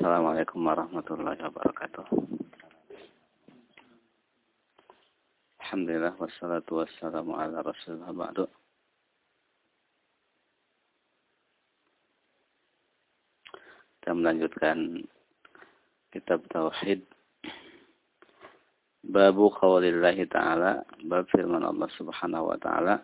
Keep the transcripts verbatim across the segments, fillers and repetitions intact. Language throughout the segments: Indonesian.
Assalamualaikum warahmatullahi wabarakatuh. Alhamdulillah wassalatu wassalamu ala rasulillah ba'du. Kita melanjutkan kitab Tauhid. Babu qaulillahi ta'ala, bab firman Allah Subhanahu wa ta'ala.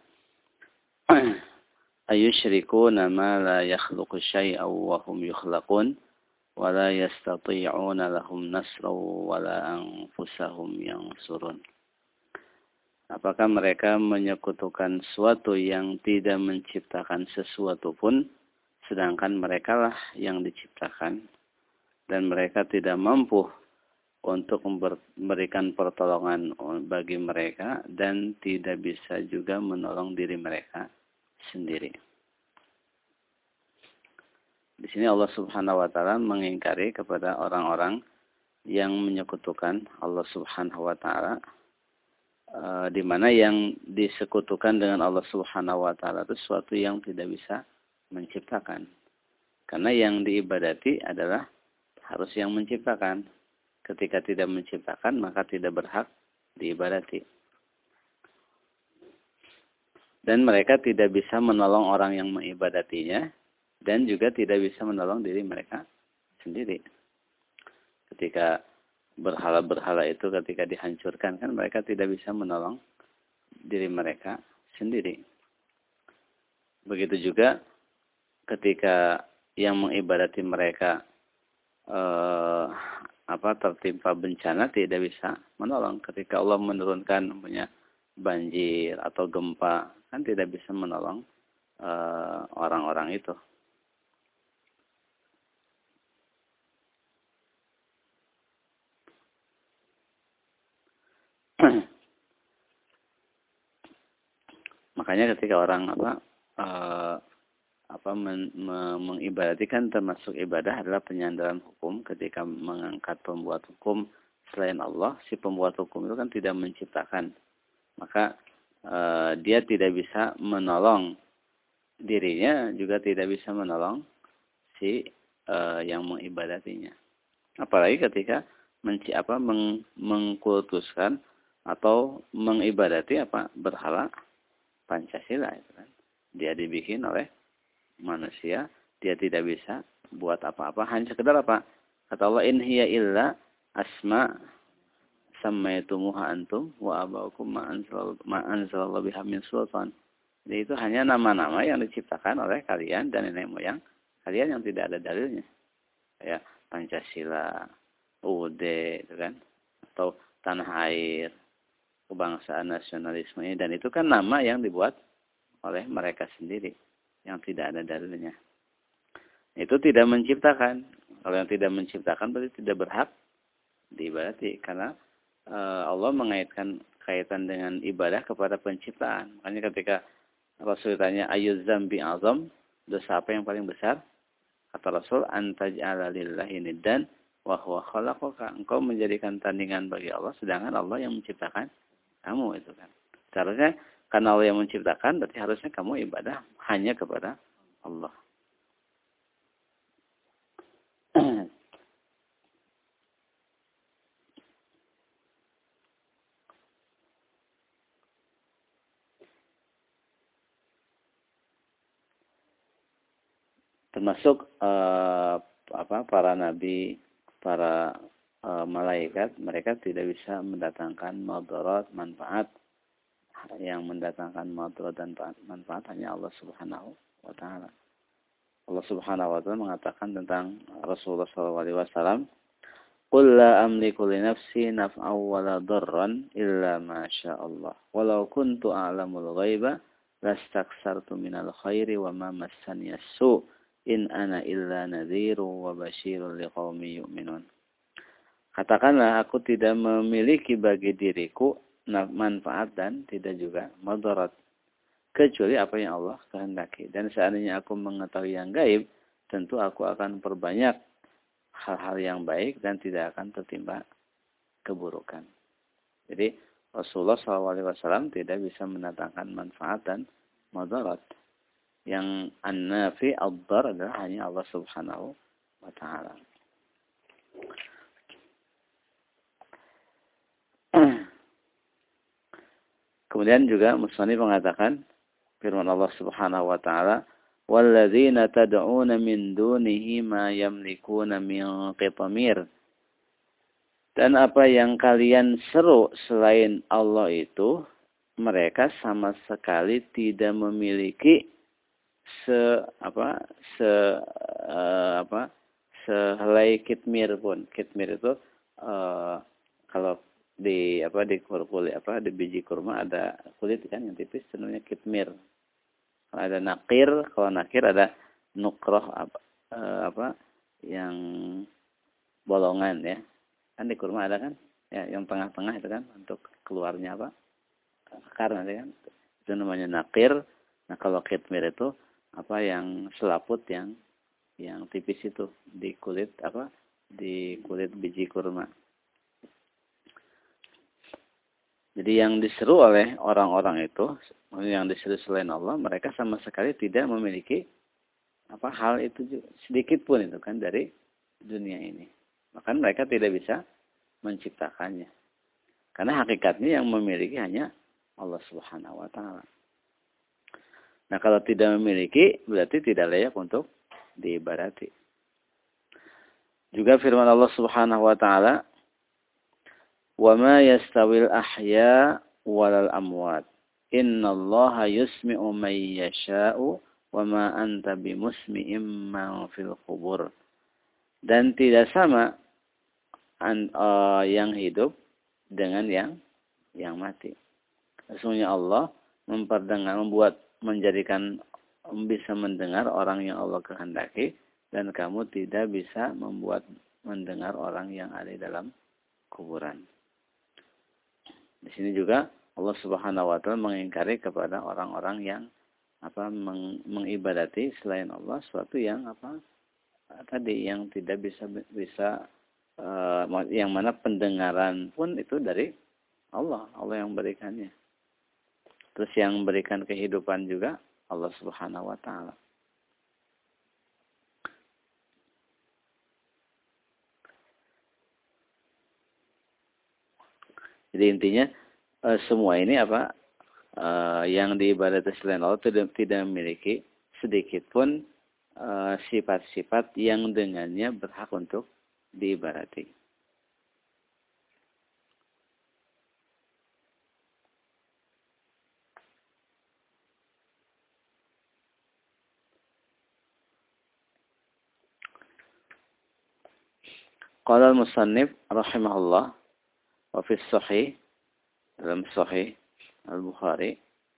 Ayusyrikuna ma la yakhluqu syai'an wa hum yukhlaqun wa la yastati'una lahum nasran wa la anfusahum yansurun. Apakah mereka menyekutukan sesuatu yang tidak menciptakan sesuatu pun, sedangkan mereka lah yang diciptakan, dan mereka tidak mampu untuk memberikan pertolongan bagi mereka dan tidak bisa juga menolong diri mereka sendiri. Di sini Allah Subhanahu wa taala mengingkari kepada orang-orang yang menyekutukan Allah Subhanahu wa taala, e, di mana yang disekutukan dengan Allah Subhanahu wa taala itu sesuatu yang tidak bisa menciptakan. Karena yang diibadati adalah harus yang menciptakan. Ketika tidak menciptakan, maka tidak berhak diibadati. Dan mereka tidak bisa menolong orang yang mengibadatinya, dan juga tidak bisa menolong diri mereka sendiri. Ketika berhala-berhala itu ketika dihancurkan, kan mereka tidak bisa menolong diri mereka sendiri. Begitu juga ketika yang mengibadati mereka eh, apa tertimpa bencana, tidak bisa menolong. Ketika Allah menurunkan punya banjir atau gempa, kan tidak bisa menolong eh, orang-orang itu. Makanya ketika orang apa eh, apa men, me, mengibadati, kan termasuk ibadah adalah penyandaran hukum. Ketika mengangkat pembuat hukum selain Allah, si pembuat hukum itu kan tidak menciptakan, maka eh, dia tidak bisa menolong dirinya, juga tidak bisa menolong si eh, yang mengibadatinya. Apalagi ketika menci apa meng, mengkultuskan atau mengibadati apa berhala Pancasila itu kan. Dia dibikin oleh manusia, dia tidak bisa buat apa-apa, hanya sekedar apa? Kata Allah, in hiya illa asma sammaitumuha antum wa abaukum ma anzalallahu biha min sultan. Jadi itu hanya nama-nama yang diciptakan oleh kalian dan nenek moyang kalian yang tidak ada dalilnya. Ya, Pancasila, U U D itu kan, atau tanah air, kebangsaan, nasionalisme ini, dan itu kan nama yang dibuat oleh mereka sendiri yang tidak ada dalilnya. Itu tidak menciptakan. Kalau yang tidak menciptakan berarti tidak berhak diibadati, karena e, Allah mengaitkan kaitan dengan ibadah kepada penciptaan. Makanya ketika Rasul tanya ayyuz dzambi azam, dosa apa yang paling besar? Kata Rasul, antaj'ala lillahi niddan wa huwa khalaqaka. Engkau menjadikan tandingan bagi Allah, sedangkan Allah yang menciptakan kamu itu kan. Seharusnya karena Allah yang menciptakan, berarti harusnya kamu ibadah hanya kepada Allah. Termasuk eh, apa para nabi, para eh, malaikat, mereka tidak bisa mendatangkan madarat, manfaat. Yang mendatangkan madarat dan manfaat hanya Allah Subhanahu wa taala. Allah Subhanahu wa taala mengatakan tentang Rasulullah sallallahu alaihi wasallam, "Qul la amliku li nafsi naf'an wa la darran illa ma syaa Allah. Walau kuntu a'lamul ghaiba lastaksartu minal khairi wa ma massani as-su'. In ana illa nadhirun wa basyirun liqaumin yu'minun." Katakanlah, aku tidak memiliki bagi diriku manfaat dan tidak juga madarat, kecuali apa yang Allah kehendaki. Dan seandainya aku mengetahui yang gaib, tentu aku akan perbanyak hal-hal yang baik dan tidak akan tertimpa keburukan. Jadi Rasulullah shallallahu alaihi wasallam tidak bisa mendatangkan manfaat dan madarat. Yang an-nafi ad-dar adalah hanya Allah Subhanahu wa taala. Kemudian juga musannif mengatakan firman Allah Subhanahu wa taala, "Walladzina tad'una min dunihi ma yamlikuna min qitmir." Dan apa yang kalian seru selain Allah itu, mereka sama sekali tidak memiliki se apa se uh, apa sehelai kitmir pun. Kitmir itu uh, kalau di apa di kulit apa di biji kurma ada kulit kan yang tipis, namanya kitmir. Kalau ada nakir, kalau nakir ada nukroh apa uh, apa yang bolongan ya. Kan di kurma ada kan, ya yang tengah-tengah itu kan untuk keluarnya apa akar nanti kan, itu namanya nakir. Nah kalau kitmir itu apa yang selaput yang yang tipis itu di kulit apa di kulit biji kurma. Jadi yang diseru oleh orang-orang itu, yang diseru selain Allah, mereka sama sekali tidak memiliki apa hal itu sedikit pun itu kan dari dunia ini. Maka mereka tidak bisa menciptakannya. Karena hakikatnya yang memiliki hanya Allah Subhanahu wa taala. Nah, kalau tidak memiliki berarti tidak layak untuk diibadati. Juga firman Allah Subhanahu wa taala, "Wa ma yastawil ahya walal amwat. Innallaha yusmi'u man yasha'u wa ma anta bimusmi'im man fil qubur." Dan tidak sama an, uh, yang hidup dengan yang yang mati. Sesungguhnya Allah memperdengar, membuat, menjadikan bisa mendengar orang yang Allah kehendaki, dan kamu tidak bisa membuat mendengar orang yang ada di dalam kuburan. Di sini juga Allah Subhanahu wa taala mengingkari kepada orang-orang yang apa meng, mengibadati selain Allah sesuatu yang apa tadi yang tidak bisa bisa Uh, yang mana pendengaran pun itu dari Allah, Allah yang memberikannya. Terus yang memberikan kehidupan juga Allah Subhanahu wa taala. Jadi intinya uh, semua ini apa uh, yang diibadati selain Allah tidak tidak memiliki sedikit pun sifat-sifat uh, yang dengannya berhak untuk diibadati. Qala al-musannif rahimahullah wa fi sahih dalam sahih Al-Bukhari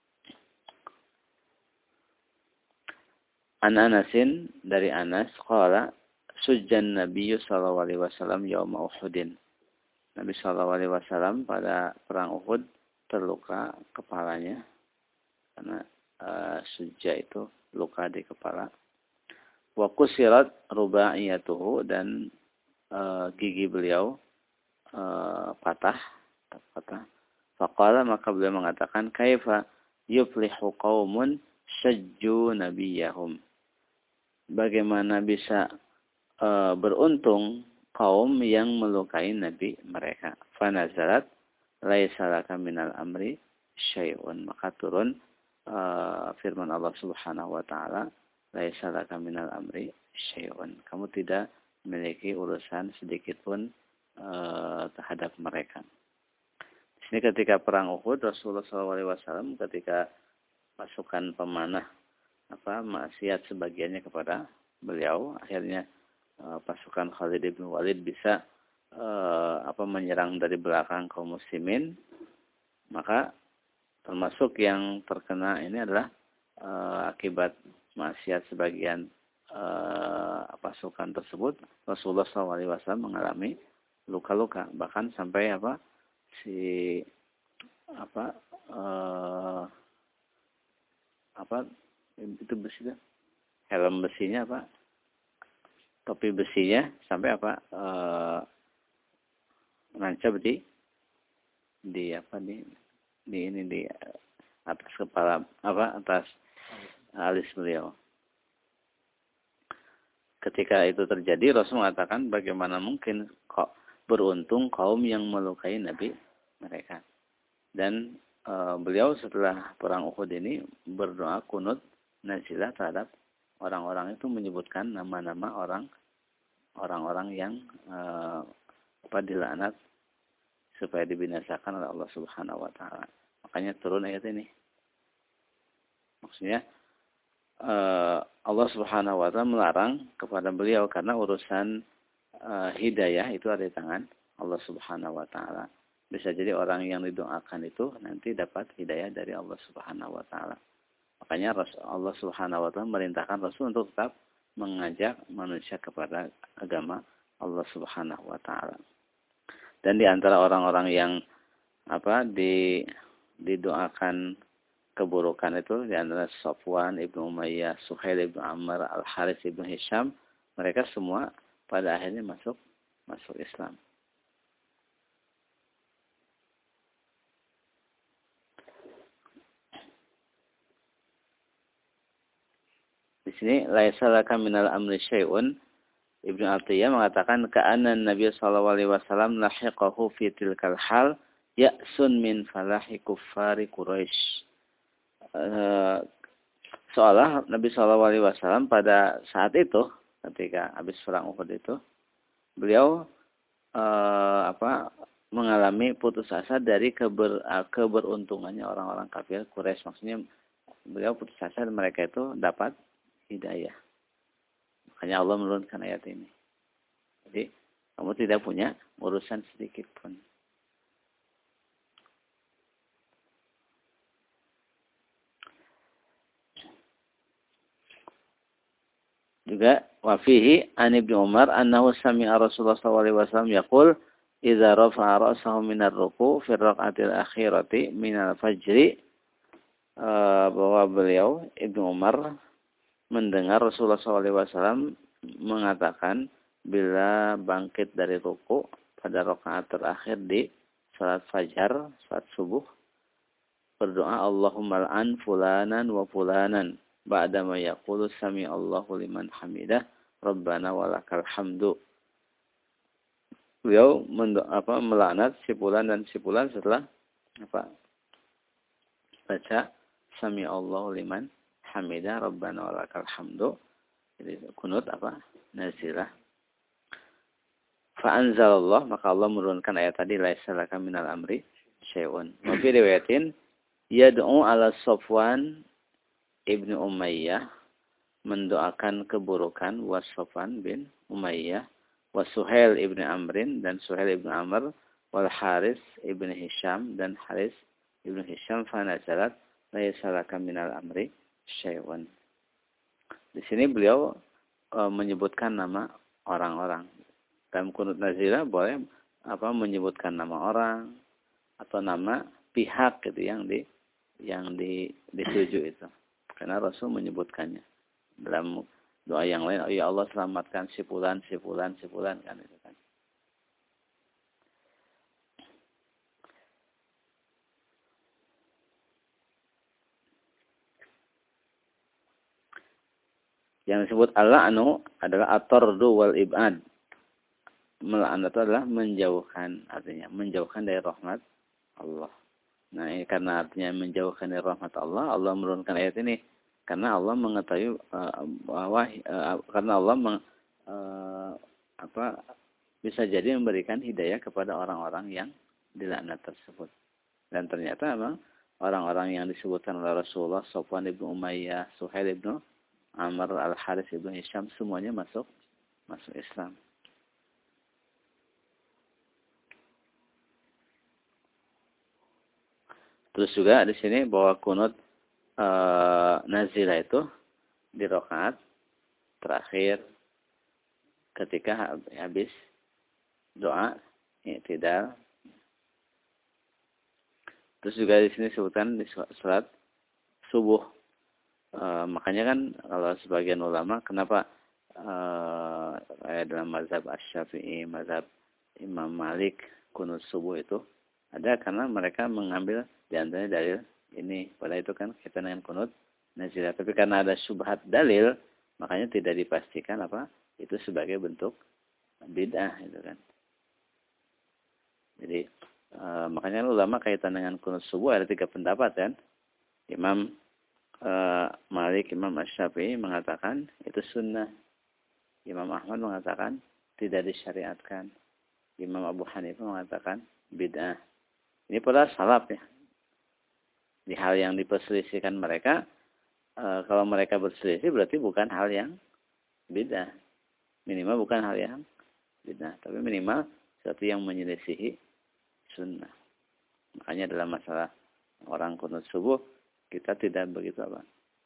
an Anasin dari Anas qala sujjan Nabi sallallahu alaihi wasallam yaum Uhudin. Nabi sallallahu alaihi wasallam pada perang Uhud terluka kepalanya karena uh, sujja itu luka di kepala. Wa kusirat rubaiyatuhu dan uh, gigi beliau uh, patah, patah. Faqala maka beliau mengatakan kaifa yuflihu qaumun syajju nabiyahum. Bagaimana bisa Uh, beruntung kaum yang melukai nabi mereka. Fanazalat laisa laka minal amri syai'un. Maka turun uh, firman Allah Subhanahu wa taala, laisa laka minal amri syai'un. Kamu tidak memiliki urusan sedikit pun uh, terhadap mereka. Di sini ketika perang Uhud, Rasulullah shallallahu alaihi wasallam ketika pasukan pemanah apa maksiat sebagiannya kepada beliau, akhirnya pasukan Khalid bin Walid bisa uh, apa menyerang dari belakang kaum muslimin, maka termasuk yang terkena ini adalah uh, akibat maksiat sebagian uh, pasukan tersebut. Rasulullah shallallahu alaihi wasallam mengalami luka-luka, bahkan sampai apa si apa uh, apa itu besinya, helm besinya apa topi besinya sampai apa e, menancap di di apa di di ini di atas kepala apa atas alis beliau. Ketika itu terjadi, Rasul mengatakan bagaimana mungkin kok beruntung kaum yang melukai nabi mereka. Dan e, beliau setelah perang Uhud ini berdoa kunut nazilah terhadap orang-orang itu, menyebutkan nama-nama orang orang-orang yang e, apa dilaknat supaya dibinasakan oleh Allah Subhanahu wa taala. Makanya turun ayat ini. Maksudnya e, Allah Subhanahu wa taala melarang kepada beliau karena urusan e, hidayah itu ada di tangan Allah Subhanahu wa taala. Bisa jadi orang yang didoakan itu nanti dapat hidayah dari Allah Subhanahu wa taala. Makanya Allah Subhanahu wa taala merintahkan Rasul untuk tetap mengajak manusia kepada agama Allah Subhanahu wa taala. Dan di antara orang-orang yang apa di didoakan keburukan itu di antara Safwan ibnu Umayyah, Suhail ibnu Amr, Al-Harits ibnu Hisham, mereka semua pada akhirnya masuk masuk Islam. Di sini laisa laka minal amri syai'un, Ibnu Atiyah mengatakan ka'anna Nabi sallallahu alaihi wasallam lahiqahu fi tilkal hal ya'sun min falahi kuffari Quraisy. Uh, seolah Nabi sallallahu alaihi wasallam pada saat itu ketika habis perang Uhud itu beliau uh, apa mengalami putus asa dari keber, uh, keberuntungannya orang-orang kafir Quraisy. Maksudnya beliau putus asa dan mereka itu dapat hidayah. Makanya Allah menurunkan ayat ini. Jadi, kamu tidak punya urusan sedikit pun. Juga, wafihi an Ibnu Umar, annahu sami'a Rasulullah sallallahu alaihi wasallam yaqul, idza rafa'a ra'sahu minar ruku' fi raq'atil akhirati minal fajri, bahwa beliau, Ibnu Umar, mendengar Rasulullah sallallahu alaihi wasallam mengatakan bila bangkit dari ruku pada rakaat terakhir di salat fajar, salat subuh, berdoa Allahumma al'an fulanan wa fulanan ba'da ma yaqulu sami Allahu liman hamidah rabbana walakal hamdu. Beliau apa melaknat si fulan dan si fulan setelah apa baca sami Allahu liman hamidah rabbana walakal hamdu. Jadi kunut apa? Nazilah. Fa anzalallah, maka Allah menurunkan ayat tadi laisa laka minal amri syai'un. Wa fi riwayatin yad'u ala Safwan ibnu Umayyah, mendoakan keburukan wa Safwan bin Umayyah wa Suhail ibnu Amrin dan Suhail ibnu Amr wal Harits ibnu Hisham dan Harits ibnu Hisham fa nazalat laisa laka minal amri syai'un. Di sini beliau e, menyebutkan nama orang-orang. Dalam kunut nazilah boleh apa menyebutkan nama orang atau nama pihak gitu yang di yang di dituju itu. Karena Rasul menyebutkannya dalam doa yang lain, oh ya Allah selamatkan si fulan, si fulan, si fulan kan itu kan. Yang disebut al-la'nu adalah at-tardu wal ib'ad. Melaknat itu adalah menjauhkan, artinya menjauhkan dari rahmat Allah. Nah, ini karena artinya menjauhkan dari rahmat Allah, Allah menurunkan ayat ini karena Allah mengetahui uh, bahwa uh, karena Allah meng, uh, apa bisa jadi memberikan hidayah kepada orang-orang yang dilaknat tersebut. Dan ternyata memang orang-orang yang disebutkan oleh Rasulullah, Safwan ibnu Umayyah, Suhail ibnu Amr, Al-Harits ibnu Hisham, semuanya masuk masuk Islam. Terus juga di sini bahwa kunut e, nazilah itu di rakaat terakhir ketika habis doa i'tidal. Terus juga di sini disebutkan di salat subuh. E, makanya kan kalau sebagian ulama kenapa e, dalam mazhab Asy-Syafi'i, mazhab Imam Malik kunut subuh itu ada karena mereka mengambil di antaranya dalil ini. Pada itu kan kita dengan kunut nazilah. Tapi karena ada syubhat dalil, makanya tidak dipastikan apa itu sebagai bentuk bid'ah itu kan. Jadi E, makanya ulama kaitan dengan kunut subuh ada tiga pendapat kan. Imam e, Malik, Imam Asy-Syafi'i mengatakan itu sunnah. Imam Ahmad mengatakan tidak disyariatkan. Imam Abu Hanifah mengatakan bid'ah. Ini pada salaf ya. Di hal yang diperselisihkan mereka, e, kalau mereka berselisih berarti bukan hal yang bid'ah. Minimal bukan hal yang bid'ah, tapi minimal sesuatu yang menyelisihi sunnah. Makanya dalam masalah orang kunut subuh kita tidak begitu apa?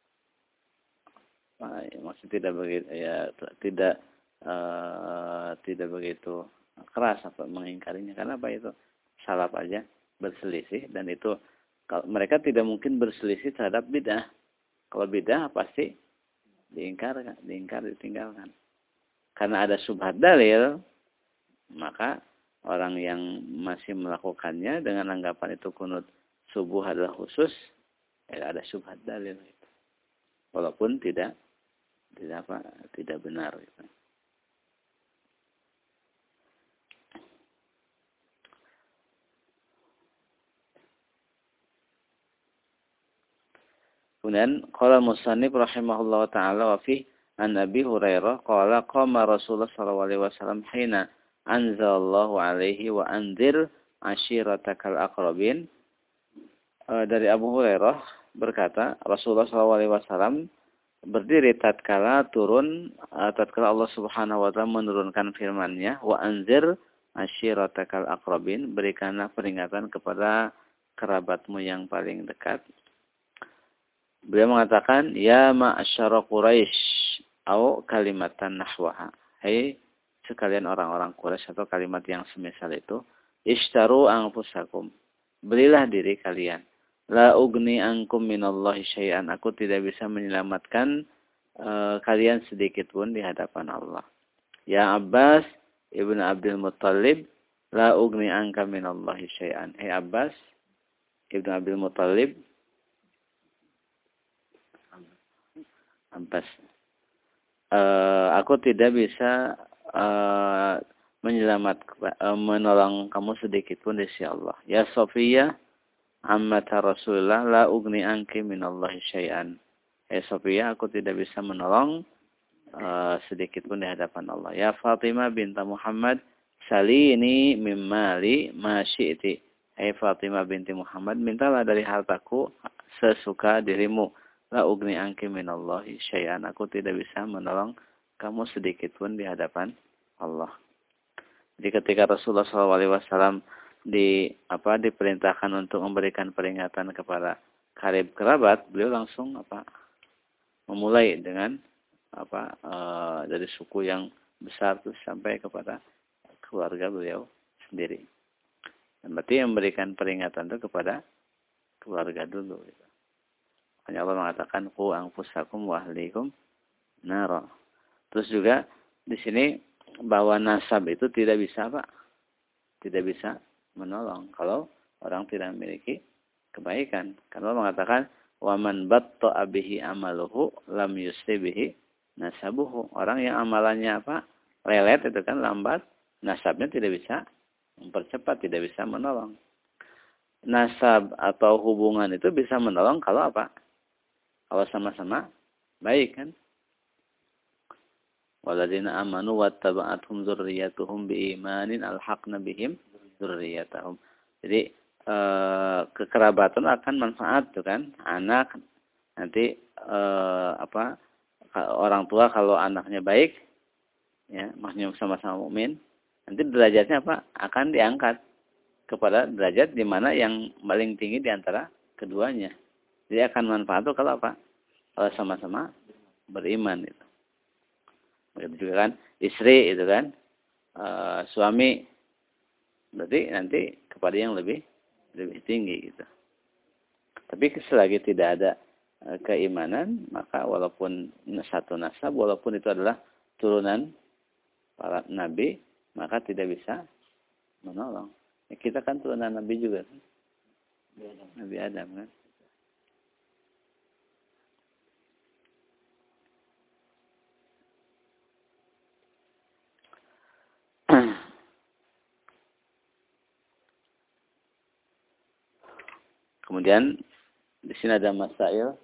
Nah, maksud tidak begitu ya tidak uh, tidak begitu keras apa mengingkarinya karena apa itu salaf aja berselisih dan itu kalau mereka tidak mungkin berselisih terhadap bid'ah. Kalau bid'ah pasti diingkar, diingkar ditinggalkan. Karena ada syubhat dalil, maka orang yang masih melakukannya dengan anggapan itu kunut subuh adalah khusus, ya ada syubhat dalil. Walaupun tidak tidak apa tidak benar. Gitu. Kemudian qala musannif rahimahullah taala wa fi an Abi Hurairah qala qama Rasulullah sallallahu alaihi wasallam hina anzalallahu alaihi wa anzir ashiratakal aqrabin. E, dari Abu Hurairah berkata Rasulullah sallallahu alaihi wasallam berdiri tatkala turun e, tatkala Allah Subhanahu wa taala menurunkan firman-Nya wa anzir ashiratakal aqrabin, berikanlah peringatan kepada kerabatmu yang paling dekat. Beliau mengatakan, ya ma'asyara Quraisy atau kalimatan nahwaha. Hai sekalian orang-orang Quraisy atau kalimat yang semisal itu, ishtaru anfusakum. Belilah diri kalian. La ugni ankum minallahi syai'an. Aku tidak bisa menyelamatkan uh, kalian sedikit pun di hadapan Allah. Ya Abbas ibnu Abdul Muttalib, la ugni anka minallahi syai'an. Hai Abbas ibnu Abdul Muttalib, Abbas. Uh, aku tidak bisa uh, menyelamat, uh, menolong kamu sedikit pun di sisi Allah. Ya Sofia, ammata Rasulullah, la ugni anki minallahi syai'an. Ya Sofia, aku tidak bisa menolong uh, sedikit pun di hadapan Allah. Ya Fatimah binta Muhammad, salini mimmali ma syi'ti. Hai Fatimah binti Muhammad, mintalah dari hartaku sesuka dirimu. La ugni anki minallahi syai'an. Aku tidak bisa menolong kamu sedikit pun di hadapan Allah. Jadi ketika Rasulullah shallallahu alaihi wasallam di apa diperintahkan untuk memberikan peringatan kepada karib kerabat, beliau langsung apa memulai dengan apa e, dari suku yang besar terus sampai kepada keluarga beliau sendiri. Dan berarti yang memberikan peringatan itu kepada keluarga dulu. Gitu. Hanya Allah mengatakan qu anfusakum wa ahlikum nara. Terus juga di sini bahwa nasab itu tidak bisa apa? Tidak bisa menolong kalau orang tidak memiliki kebaikan. Karena Allah mengatakan wa man batta'a bihi amaluhu lam yusri bihi nasabuhu. Orang yang amalannya apa? Lelet itu kan lambat, nasabnya tidak bisa mempercepat, tidak bisa menolong. Nasab atau hubungan itu bisa menolong kalau apa? Kalau sama-sama baik kan. Walladzina amanu wattaba'athum dzurriyyatuhum biimanin alhaqna bihim dzurriyyatahum. Jadi e, kekerabatan akan manfaat tuh kan. Anak nanti e, apa orang tua kalau anaknya baik ya, maksudnya sama-sama mukmin, nanti derajatnya apa? Akan diangkat kepada derajat di mana yang paling tinggi di antara keduanya. Jadi akan manfaat tuh kalau apa? Kalau sama-sama beriman itu. Begitu juga kan istri itu kan e, suami berarti nanti kepada yang lebih lebih tinggi gitu. Tapi selagi tidak ada e, keimanan maka walaupun satu nasab walaupun itu adalah turunan para nabi maka tidak bisa menolong. Ya, kita kan turunan nabi juga kan. Nabi Adam kan. Kemudian di sini ada masail.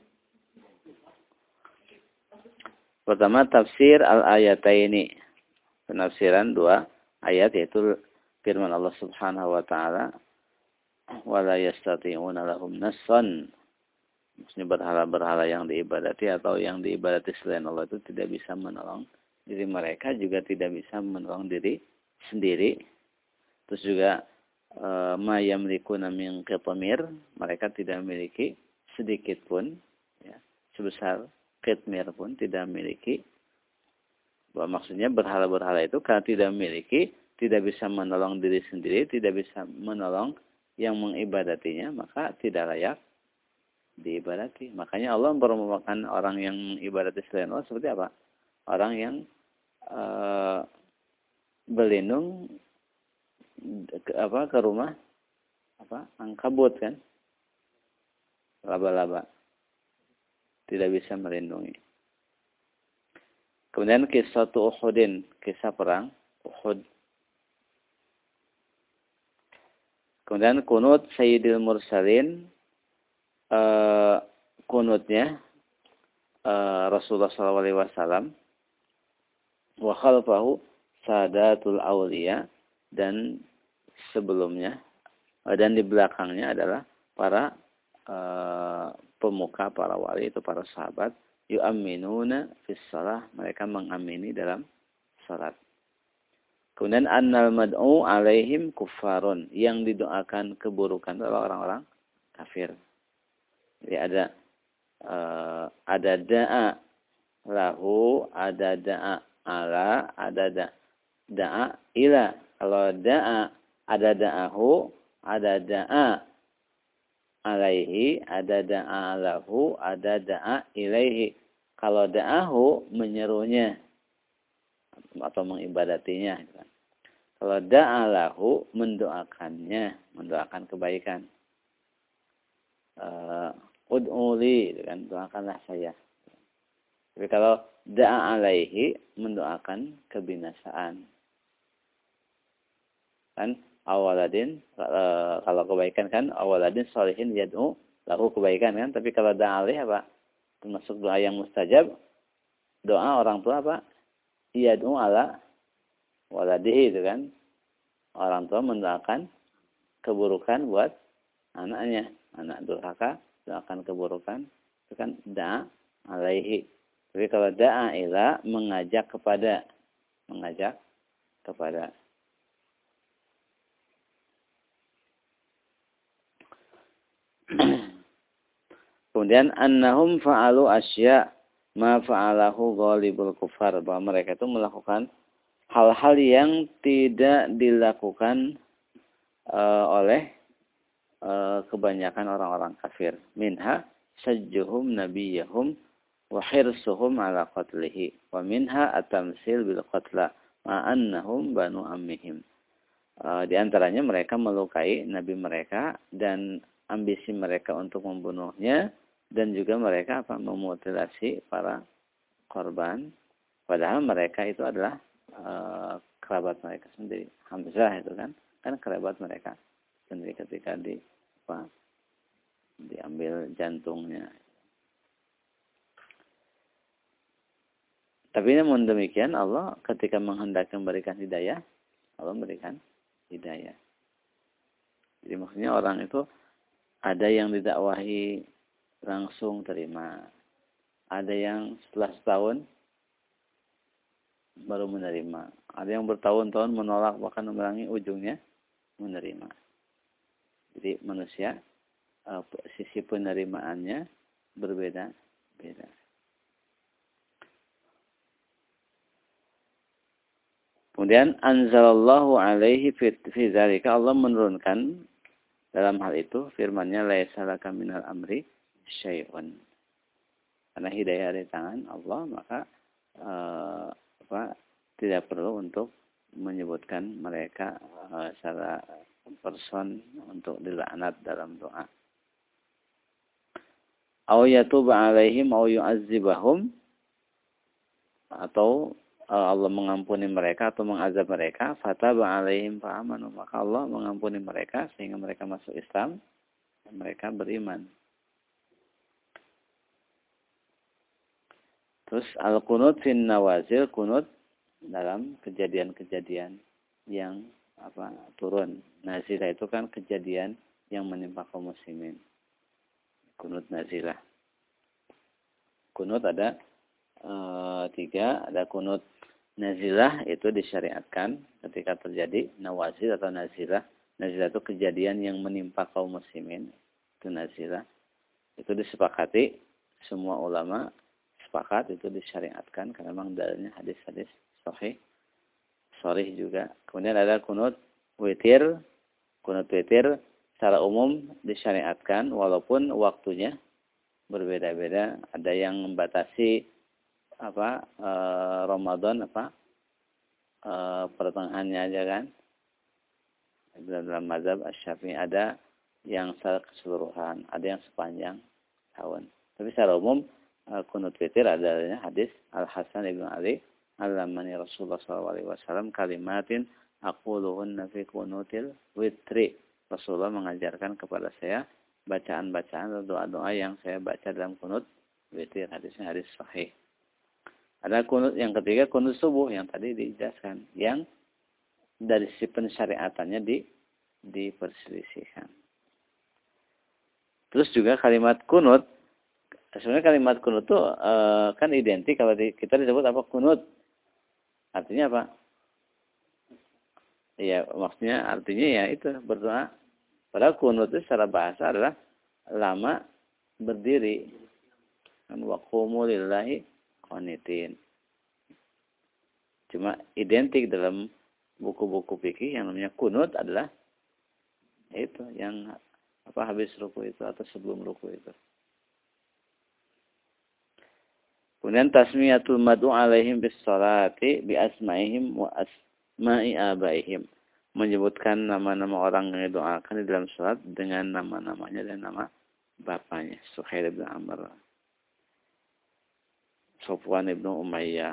Pertama, tafsir al-ayataini. Penafsiran dua ayat, yaitu firman Allah Subhanahu wa taala, "Wala yastati'una lahum nasran." Maksudnya berhala-berhala yang diibadati atau yang diibadati selain Allah itu tidak bisa menolong diri mereka, juga tidak bisa menolong diri sendiri. Terus juga ma yamlikuna min qitmir, mereka tidak memiliki sedikit pun, ya, sebesar qitmir pun tidak memiliki. Bahwa maksudnya berhala-berhala itu karena tidak memiliki, tidak bisa menolong diri sendiri, tidak bisa menolong yang mengibadatinya, maka tidak layak diibadati. Makanya Allah memperumpamakan orang yang mengibadati selain Allah seperti apa? Orang yang uh, berlindung ke, apa, ke rumah apa angkabut, kan, laba-laba, tidak bisa melindungi. Kemudian kisah Uhudin, kisah perang Uhud. Kemudian kunut Sayyidil Mursalin, uh, kunutnya uh, Rasulullah shallallahu alaihi wasallam, wa khalfahu Sadatul Auliya, dan sebelumnya dan di belakangnya adalah para uh, pemuka, para wali, itu para sahabat, yu'amminuna fis shalah, mereka mengamini dalam salat. Kemudian annal mad'u alaihim kuffarun, yang didoakan keburukan adalah orang-orang kafir. Jadi ada uh, ada da'a lahu, ada da'a ala, ada da'a da'a ila. Kalau da'a, ada da'ahu, ada da'a alaihi, ada da'a lahu, ada da'a ilaihi. Kalau da'ahu, menyerunya atau mengibadatinya. Kalau da'a lahu, mendoakannya, mendoakan kebaikan. Uh, Ud'uli, kan, doakanlah saya. Tapi kalau da'a alaihi, mendoakan kebinasaan. Kan awaladin, kalau kebaikan kan awaladin sholihin yad'u lahu, kebaikan kan. Tapi kalau da'a alaihi apa? Termasuk doa yang mustajab, doa orang tua apa? Yad'u ala waladihi, itu kan. Orang tua mendoakan keburukan buat anaknya. Anak durhaka, doakan keburukan, itu kan da'a alaihi. Tapi kalau da'a ila, mengajak kepada, mengajak kepada. Kemudian annahum fa'alu asya ma fa'alahu ghalibul kufar, bahwa mereka itu melakukan hal-hal yang tidak dilakukan uh, oleh uh, kebanyakan orang-orang kafir. Minha sajjuhum nabiyahum wa hirsuhum ala qatlihi, wa minha at-tamsil bil qatla ma annahum banu ammihim. Uh, di antaranya mereka melukai nabi mereka dan ambisi mereka untuk membunuhnya, dan juga mereka apa, memutilasi para korban, padahal mereka itu adalah uh, kerabat mereka sendiri. Hamzah itu kan kan kerabat mereka sendiri ketika di apa, diambil jantungnya. Tapi namun demikian, Allah ketika menghendaki memberikan hidayah, Allah memberikan hidayah. Jadi maksudnya orang itu ada yang didakwahi langsung terima, ada yang setelah setahun baru menerima, ada yang bertahun-tahun menolak, bahkan memerangi, ujungnya menerima. Jadi manusia sisi penerimaannya berbeda-beda. Kemudian anzalallahu alaihi fi dzalika, Allah menurunkan dalam hal itu firman-Nya, laisa laka minal amri syai'un. Karena hidayah dari tangan Allah, maka uh, apa, tidak perlu untuk menyebutkan mereka uh, secara person untuk dilaknat dalam doa. Aw yatuba alaihim aw yu'adzibahum, atau uh, Allah mengampuni mereka atau mengazab mereka. Fataba alaihim fa'amanu, maka Allah mengampuni mereka sehingga mereka masuk Islam. mereka beriman. Terus al-qunut fin nawazil, kunut dalam kejadian-kejadian yang apa turun. Nazilah itu kan kejadian yang menimpa kaum muslimin. Kunut nazilah. Kunut ada e, tiga, ada kunut nazilah itu disyariatkan ketika terjadi nawazil atau nazilah. Nazilah itu kejadian yang menimpa kaum muslimin. Itu nazilah. Itu disepakati semua ulama sepakat itu disyariatkan karena memang dalilnya hadis-hadis sahih. Sahih juga. Kemudian ada kunut witir. Kunut witir secara umum disyariatkan walaupun waktunya berbeda-beda. Ada yang membatasi apa e, Ramadan apa e, pertengahannya aja kan. Dalam mazhab Asy-Syafi'i ada yang secara keseluruhan, ada yang sepanjang tahun. Tapi secara umum kunut witir adalah hadis Al-Hasan ibn Ali Al-Lamani Rasulullah shallallahu alaihi wasallam kalimatin aquluhunna fi kunutil witri. Rasulullah mengajarkan kepada saya bacaan-bacaan atau doa-doa yang saya baca dalam kunut witir. Hadisnya hadis sahih. Ada kunut yang ketiga, kunut subuh yang tadi dijelaskan, yang dari sisi pensyariatannya di diperselisihkan. Terus juga kalimat kunut, sebenarnya kalimat kunut itu e, kan identik kalau di, kita disebut apa kunut. Artinya apa? Ya maksudnya artinya ya itu berdoa. Padahal kunut itu secara bahasa adalah lama berdiri. Kan wa qumu lillahi qanitin. Cuma identik dalam buku-buku fikih yang namanya kunut adalah itu yang apa habis ruku itu atau sebelum ruku itu. Kemudian tasmiyatul mad'u alaihim bis salati bi asma'ihim wa asma'i abaihim. Menyebutkan nama-nama orang yang didoakan di dalam salat dengan nama-namanya dan nama bapaknya. Suhail bin Amr, Sofwan bin Umayyah.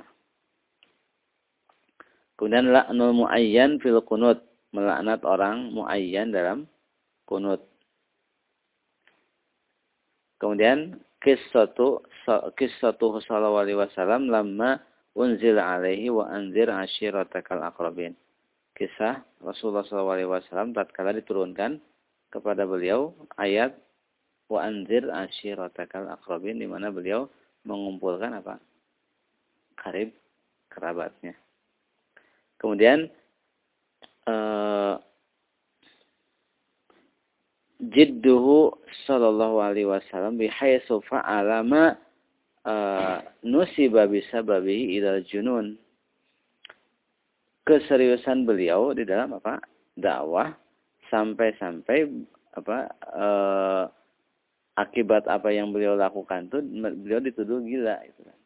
Kemudian la'nul muayyan fil kunut, melaknat orang muayyan dalam kunut. Kemudian Qissatu Qissatu sallallahu alaihi wasallam lamma unzila alaihi wa anzir ashiratakal aqrabin. Kisah Rasulullah sallallahu alaihi wasallam tatkala diturunkan kepada beliau ayat wa anzir ashiratakal aqrabin, di mana beliau mengumpulkan apa? Karib kerabatnya. Kemudian uh, jidduhu sallallahu alaihi wasallam bihaitsu fa'ala ma uh, nusiba bisababihi ilal junun. Keseriusan beliau di dalam apa? Dakwah sampai-sampai apa uh, akibat apa yang beliau lakukan itu beliau dituduh gila gitu kan.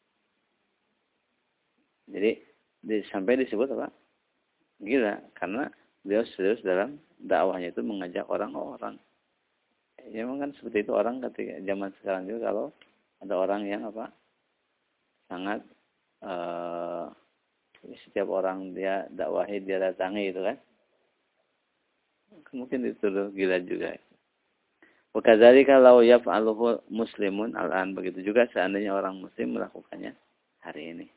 Jadi di, sampai disebut apa? Gila karena beliau serius dalam dakwahnya itu mengajak orang-orang. Ya memang kan seperti itu orang ketika zaman sekarang juga kalau ada orang yang apa sangat uh, setiap orang dia dakwahi dia datangi itu kan, mungkin dituduh gila juga. Wakadzalika law yaf'aluhu muslimun al-an, begitu juga seandainya orang muslim melakukannya hari ini.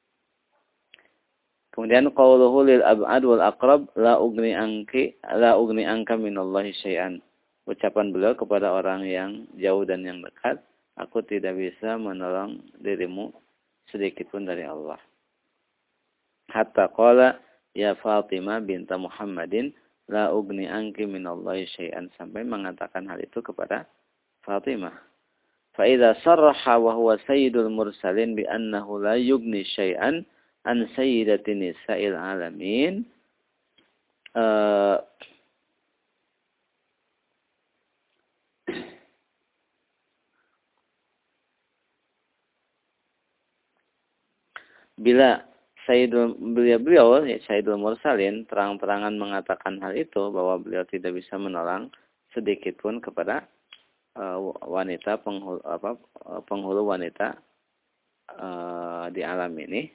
Kemudian qauluhu lil ab'ad wal aqrab la ugni anki la ugni anka minallahi syai'an. Ucapan beliau kepada orang yang jauh dan yang dekat, aku tidak bisa menolong dirimu sedikit pun dari Allah. Hatta qala ya Fatimah binta Muhammadin la ugni anki minallahi syai'an, sampai mengatakan hal itu kepada Fatimah. Fa idza sarraha wa huwa sayyidul mursalin bi annahu la yugni syai'an an sayyidati nisa'il alamin, uh, bila Sayyidul beliau-beliau ya Sayyidul Mursalin terang-terangan mengatakan hal itu, bahwa beliau tidak bisa menolong sedikit pun kepada uh, wanita penghulu apa penghulu wanita uh, di alam ini.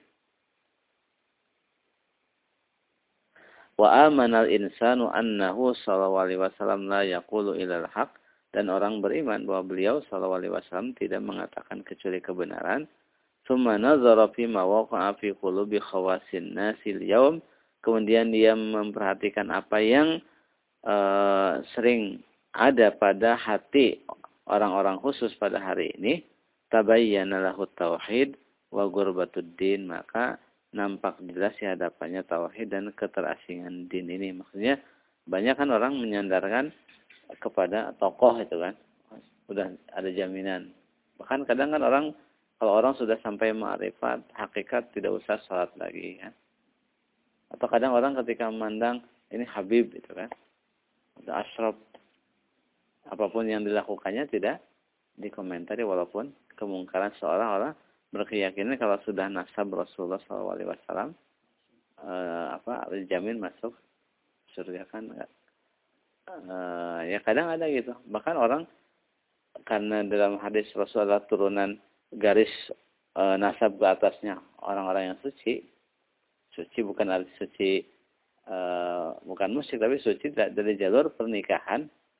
Wa amanal insanu annahu sallallahu alaihi wasallam la yaqulu ilal haq dan orang beriman bahwa beliau sallallahu alaihi wasallam tidak mengatakan kecuali kebenaran. Tsumma nazara fi ma waqa'a fi qulubi khawasin nasil yaum. Kemudian dia memperhatikan apa yang uh, sering ada pada hati orang-orang khusus pada hari ini. Tabayyana lahu tauhid wa gurbatuddin, maka nampak jelas di hadapannya tauhid dan keterasingan din ini. Maksudnya banyak kan orang menyandarkan kepada tokoh itu kan, sudah ada jaminan. Bahkan kadang kan orang, kalau orang sudah sampai ma'rifat hakikat tidak usah sholat lagi kan. Atau kadang orang ketika memandang ini Habib itu kan, ada asyraf, apapun yang dilakukannya tidak dikomentari walaupun kemungkaran. Seorang-orang berkeyakinan kalau sudah nasab Rasulullah shallallahu alaihi wasallam eh, apa dijamin masuk surga kan. Eh, ya kadang ada gitu. Bahkan orang karena dalam hadis Rasulullah turunan garis eh, nasab ke atasnya orang-orang yang suci. Suci bukan arti suci eh, bukan musyrik, tapi suci dari jalur pernikahan.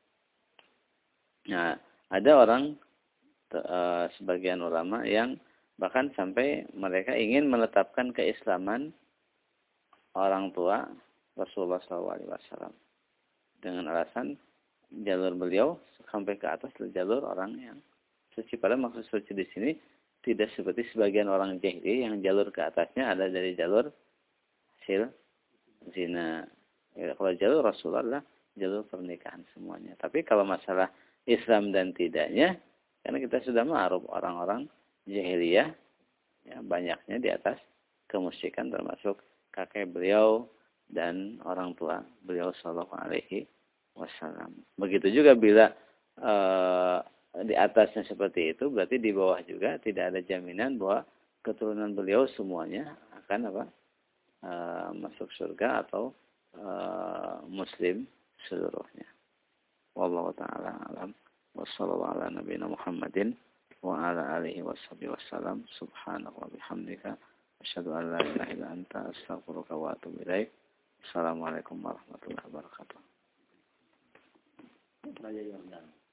Nah, ada orang eh, sebagian ulama yang bahkan sampai mereka ingin menetapkan keislaman orang tua Rasulullah shallallahu alaihi wasallam dengan alasan jalur beliau sampai ke atas jalur orang yang suci. Padahal maksud suci di sini tidak seperti sebagian orang jahili yang jalur ke atasnya ada dari jalur hasil zina. Ya, kalau jalur Rasulullah jalur pernikahan semuanya. Tapi kalau masalah Islam dan tidaknya, karena kita sudah ma'ruf orang-orang jahiliyah, ya, banyaknya di atas kemusyrikan termasuk kakek beliau dan orang tua beliau sallallahu alaihi wasallam. Begitu juga bila e, di atasnya seperti itu, berarti di bawah juga tidak ada jaminan bahwa keturunan beliau semuanya akan apa e, masuk surga atau e, muslim seluruhnya. Wallahu taala alam. Wassallallahu ala nabiyina Muhammadin wa ala alihi washabihi wasallam. Subhanaka wa bihamdika asyhadu an la ilaha illa anta astaghfiruka wa atubu ilaik. Assalamualaikum warahmatullahi wabarakatuh.